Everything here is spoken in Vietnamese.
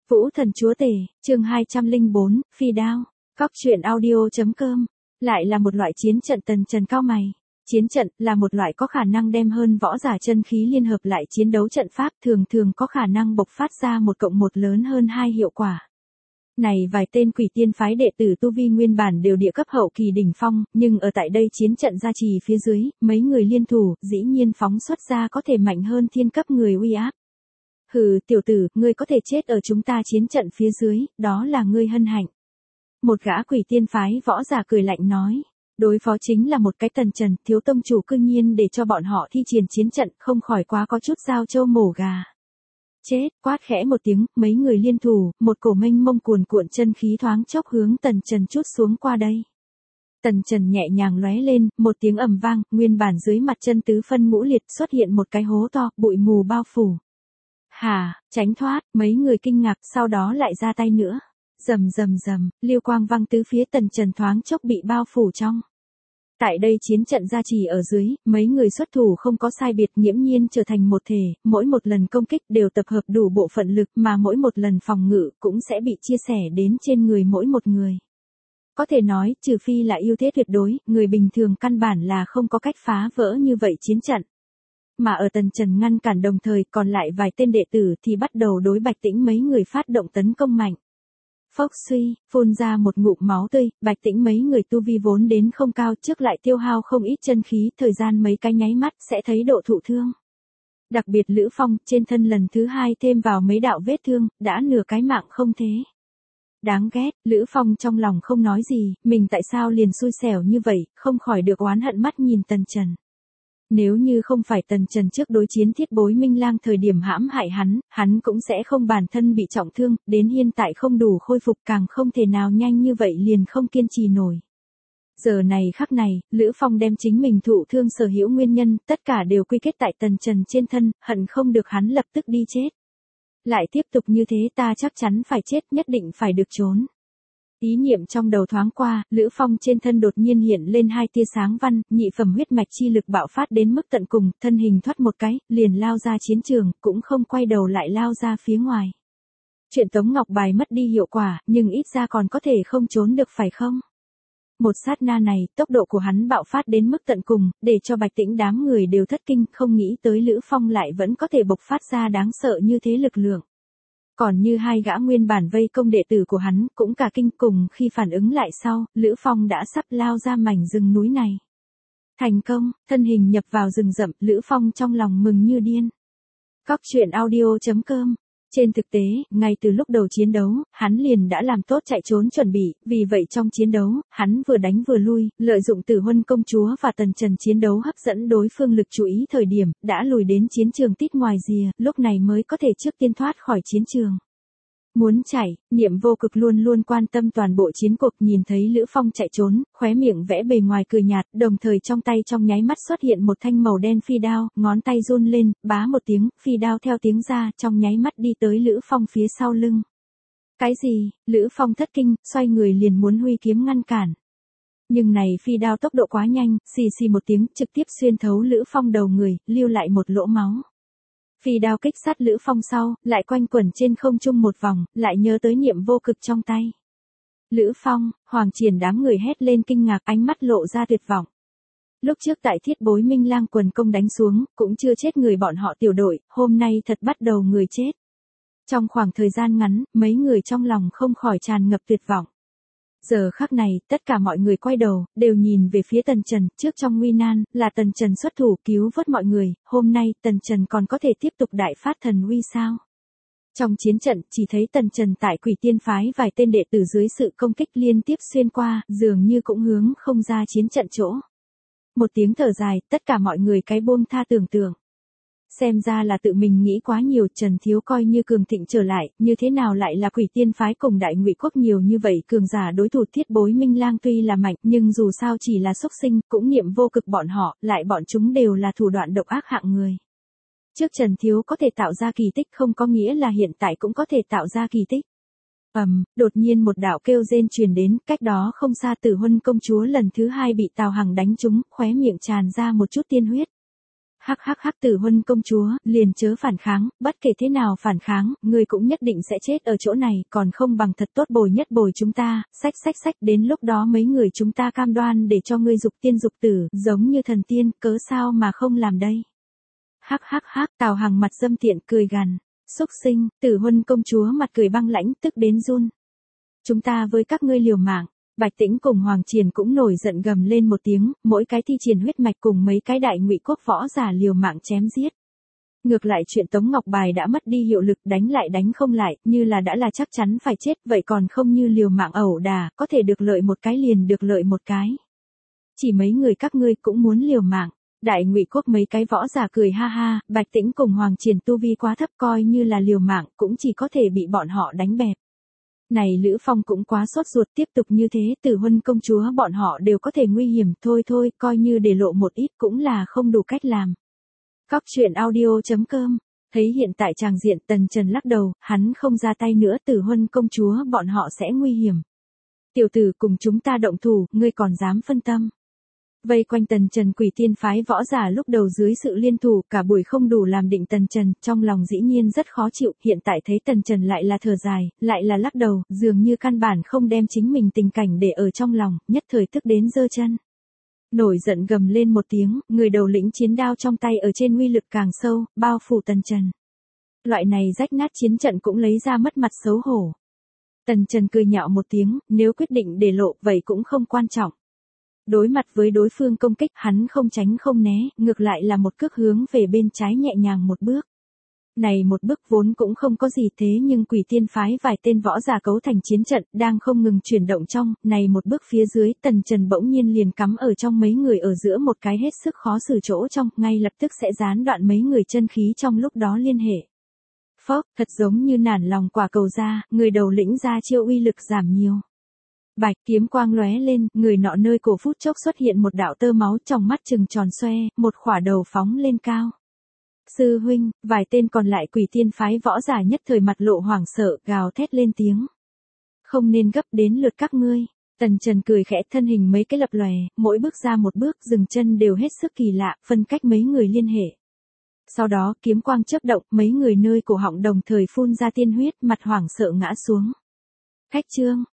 Vũ thần chúa tể, chương 204, phi đao. Cóc truyện audio.com. Lại là một loại chiến trận tần trần cao mày. Chiến trận là một loại có khả năng đem hơn võ giả chân khí liên hợp lại chiến đấu trận pháp, thường thường có khả năng bộc phát ra 1+1 lớn hơn 2 hiệu quả. Này vài tên quỷ tiên phái đệ tử tu vi nguyên bản đều địa cấp hậu kỳ đỉnh phong, nhưng ở tại đây chiến trận gia trì phía dưới, mấy người liên thủ, dĩ nhiên phóng xuất ra có thể mạnh hơn thiên cấp người uy áp. Hừ, tiểu tử, ngươi có thể chết ở chúng ta chiến trận phía dưới, đó là ngươi hân hạnh. Một gã quỷ tiên phái võ giả cười lạnh nói. Đối phó chính là một cái tần trần, thiếu tông chủ cương nhiên để cho bọn họ thi triển chiến trận, không khỏi quá có chút dao trâu mổ gà. Chết, quát khẽ một tiếng, mấy người liên thủ, một cổ mênh mông cuồn cuộn chân khí thoáng chốc hướng tần trần trút xuống qua đây. Tần trần nhẹ nhàng lóe lên, một tiếng ầm vang, nguyên bản dưới mặt chân tứ phân ngũ liệt xuất hiện một cái hố to, bụi mù bao phủ. Hà, tránh thoát, mấy người kinh ngạc, sau đó lại ra tay nữa. Rầm rầm rầm, liêu quang văng tứ phía tần trần thoáng chốc bị bao phủ trong. Tại đây chiến trận gia trì ở dưới, mấy người xuất thủ không có sai biệt, nghiễm nhiên trở thành một thể, mỗi một lần công kích đều tập hợp đủ bộ phận lực, mà mỗi một lần phòng ngự cũng sẽ bị chia sẻ đến trên người mỗi một người. Có thể nói, trừ phi là ưu thế tuyệt đối, người bình thường căn bản là không có cách phá vỡ như vậy chiến trận. Mà ở tần trần ngăn cản đồng thời, còn lại vài tên đệ tử thì bắt đầu đối Bạch Tĩnh mấy người phát động tấn công mạnh. Phốc suy, phun ra một ngụm máu tươi, Bạch Tĩnh mấy người tu vi vốn đến không cao, trước lại tiêu hao không ít chân khí, thời gian mấy cái nháy mắt sẽ thấy độ thụ thương. Đặc biệt Lữ Phong, trên thân lần thứ hai thêm vào mấy đạo vết thương, đã nửa cái mạng không thế. Đáng ghét, Lữ Phong trong lòng không nói gì, mình tại sao liền xui xẻo như vậy, không khỏi được oán hận mắt nhìn tần trần. Nếu như không phải tần trần trước đối chiến Thiết Bối Minh Lang thời điểm hãm hại hắn cũng sẽ không bản thân bị trọng thương, đến hiện tại không đủ khôi phục, càng không thể nào nhanh như vậy liền không kiên trì nổi. Giờ này khắc này, Lữ Phong đem chính mình thụ thương sở hữu nguyên nhân, tất cả đều quy kết tại tần trần trên thân, hận không được hắn lập tức đi chết. Lại tiếp tục như thế ta chắc chắn phải chết, nhất định phải được trốn. Ý niệm trong đầu thoáng qua, Lữ Phong trên thân đột nhiên hiện lên hai tia sáng văn, nhị phẩm huyết mạch chi lực bạo phát đến mức tận cùng, thân hình thoát một cái, liền lao ra chiến trường, cũng không quay đầu lại lao ra phía ngoài. Chuyện Tống Ngọc Bài mất đi hiệu quả, nhưng ít ra còn có thể không trốn được phải không? Một sát na này, tốc độ của hắn bạo phát đến mức tận cùng, để cho Bạch Tĩnh đám người đều thất kinh, không nghĩ tới Lữ Phong lại vẫn có thể bộc phát ra đáng sợ như thế lực lượng. Còn như hai gã nguyên bản vây công đệ tử của hắn, cũng cả kinh, cùng khi phản ứng lại sau, Lữ Phong đã sắp lao ra mảnh rừng núi này. Thành công, thân hình nhập vào rừng rậm, Lữ Phong trong lòng mừng như điên. Cóc truyện audio.com. Trên thực tế, ngay từ lúc đầu chiến đấu, hắn liền đã làm tốt chạy trốn chuẩn bị, vì vậy trong chiến đấu, hắn vừa đánh vừa lui, lợi dụng Tử Huân công chúa và tần trần chiến đấu hấp dẫn đối phương lực chú ý thời điểm, đã lùi đến chiến trường tít ngoài rìa, lúc này mới có thể trước tiên thoát khỏi chiến trường. Muốn chạy, Niệm Vô Cực luôn luôn quan tâm toàn bộ chiến cuộc, nhìn thấy Lữ Phong chạy trốn, khóe miệng vẽ bề ngoài cười nhạt, đồng thời trong tay trong nháy mắt xuất hiện một thanh màu đen phi đao, ngón tay run lên, bá một tiếng, phi đao theo tiếng ra, trong nháy mắt đi tới Lữ Phong phía sau lưng. Cái gì? Lữ Phong thất kinh, xoay người liền muốn huy kiếm ngăn cản. Nhưng này phi đao tốc độ quá nhanh, xì xì một tiếng, trực tiếp xuyên thấu Lữ Phong đầu người, lưu lại một lỗ máu. Phi đao kích sát Lữ Phong sau, lại quanh quẩn trên không trung một vòng, lại nhớ tới Niệm Vô Cực trong tay. Lữ Phong, Hoàng Triển đám người hét lên kinh ngạc, ánh mắt lộ ra tuyệt vọng. Lúc trước tại Thiết Bối Minh Lang quần công đánh xuống, cũng chưa chết người bọn họ tiểu đội, hôm nay thật bắt đầu người chết. Trong khoảng thời gian ngắn, mấy người trong lòng không khỏi tràn ngập tuyệt vọng. Giờ khắc này, tất cả mọi người quay đầu, đều nhìn về phía tần trần, trước trong nguy nan, là tần trần xuất thủ cứu vớt mọi người, hôm nay tần trần còn có thể tiếp tục đại phát thần uy sao? Trong chiến trận, chỉ thấy tần trần tại quỷ tiên phái vài tên đệ tử dưới sự công kích liên tiếp xuyên qua, dường như cũng hướng không ra chiến trận chỗ. Một tiếng thở dài, tất cả mọi người cái buông tha tưởng tượng. Xem ra là tự mình nghĩ quá nhiều, Trần Thiếu coi như cường thịnh trở lại, như thế nào lại là quỷ tiên phái cùng Đại Ngụy quốc nhiều như vậy, cường giả đối thủ Thiết Bối Minh Lang tuy là mạnh, nhưng dù sao chỉ là xúc sinh, cũng Niệm Vô Cực bọn họ, lại bọn chúng đều là thủ đoạn độc ác hạng người. Trước Trần Thiếu có thể tạo ra kỳ tích không có nghĩa là hiện tại cũng có thể tạo ra kỳ tích. Đột nhiên một đạo kêu rên truyền đến, cách đó không xa Tử Huân công chúa lần thứ hai bị Tào Hằng đánh trúng, khóe miệng tràn ra một chút tiên huyết. Hắc hắc hắc, Tử Huân công chúa, liền chớ phản kháng, bất kể thế nào phản kháng, ngươi cũng nhất định sẽ chết ở chỗ này, còn không bằng thật tốt bồi nhất bồi chúng ta, sách, đến lúc đó mấy người chúng ta cam đoan để cho ngươi dục tiên dục tử, giống như thần tiên, cớ sao mà không làm đây. Hắc hắc hắc, Tào Hằng mặt dâm tiện cười gằn, xúc sinh. Tử Huân công chúa mặt cười băng lãnh, tức đến run. Chúng ta với các ngươi liều mạng. Bạch Tĩnh cùng Hoàng Triền cũng nổi giận gầm lên một tiếng, mỗi cái thi triển huyết mạch cùng mấy cái đại ngụy quốc võ giả liều mạng chém giết. Ngược lại chuyện Tống Ngọc Bài đã mất đi hiệu lực, đánh lại đánh không lại, như là đã là chắc chắn phải chết, vậy còn không như liều mạng ẩu đả, có thể được lợi một cái liền được lợi một cái. Chỉ mấy người các ngươi cũng muốn liều mạng. Đại ngụy quốc mấy cái võ giả cười ha ha, Bạch Tĩnh cùng Hoàng Triền tu vi quá thấp, coi như là liều mạng cũng chỉ có thể bị bọn họ đánh bẹp. Này Lữ Phong cũng quá sốt ruột, tiếp tục như thế Tử Huân công chúa bọn họ đều có thể nguy hiểm, thôi, coi như để lộ một ít cũng là không đủ cách làm. Cóc truyện audio.com. Thấy hiện tại tràng diện, Tần Trần lắc đầu, hắn không ra tay nữa, Tử Huân công chúa bọn họ sẽ nguy hiểm. Tiểu tử, cùng chúng ta động thủ, ngươi còn dám phân tâm. Vây quanh Tần Trần Quỷ Tiên phái võ giả lúc đầu dưới sự liên thủ, cả buổi không đủ làm định Tần Trần, trong lòng dĩ nhiên rất khó chịu, hiện tại thấy Tần Trần lại là thở dài, lại là lắc đầu, dường như căn bản không đem chính mình tình cảnh để ở trong lòng, nhất thời tức đến giơ chân. Nổi giận gầm lên một tiếng, người đầu lĩnh chiến đao trong tay ở trên uy lực càng sâu, bao phủ Tần Trần. Loại này rách nát chiến trận cũng lấy ra mất mặt xấu hổ. Tần Trần cười nhạo một tiếng, nếu quyết định để lộ, vậy cũng không quan trọng. Đối mặt với đối phương công kích, hắn không tránh không né, ngược lại là một cước hướng về bên trái nhẹ nhàng một bước. Này một bước vốn cũng không có gì, thế nhưng Quỷ Tiên phái vài tên võ giả cấu thành chiến trận, đang không ngừng chuyển động trong, này một bước phía dưới, Tần Trần bỗng nhiên liền cắm ở trong mấy người ở giữa một cái hết sức khó xử chỗ trong, ngay lập tức sẽ gián đoạn mấy người chân khí trong lúc đó liên hệ. Phốc, thật giống như nản lòng quả cầu ra, người đầu lĩnh ra chiêu uy lực giảm nhiều. Bạch, kiếm quang lóe lên, người nọ nơi cổ phút chốc xuất hiện một đạo tơ máu, trong mắt trừng tròn xoe, một khỏa đầu phóng lên cao. Sư huynh, vài tên còn lại Quỷ Tiên phái võ giả nhất thời mặt lộ hoảng sợ, gào thét lên tiếng. Không nên gấp đến lượt các ngươi. Tần Trần cười khẽ, thân hình mấy cái lập lòe, mỗi bước ra một bước, dừng chân đều hết sức kỳ lạ, phân cách mấy người liên hệ. Sau đó, kiếm quang chớp động, mấy người nơi cổ họng đồng thời phun ra tiên huyết, mặt hoảng sợ ngã xuống. Khách trương,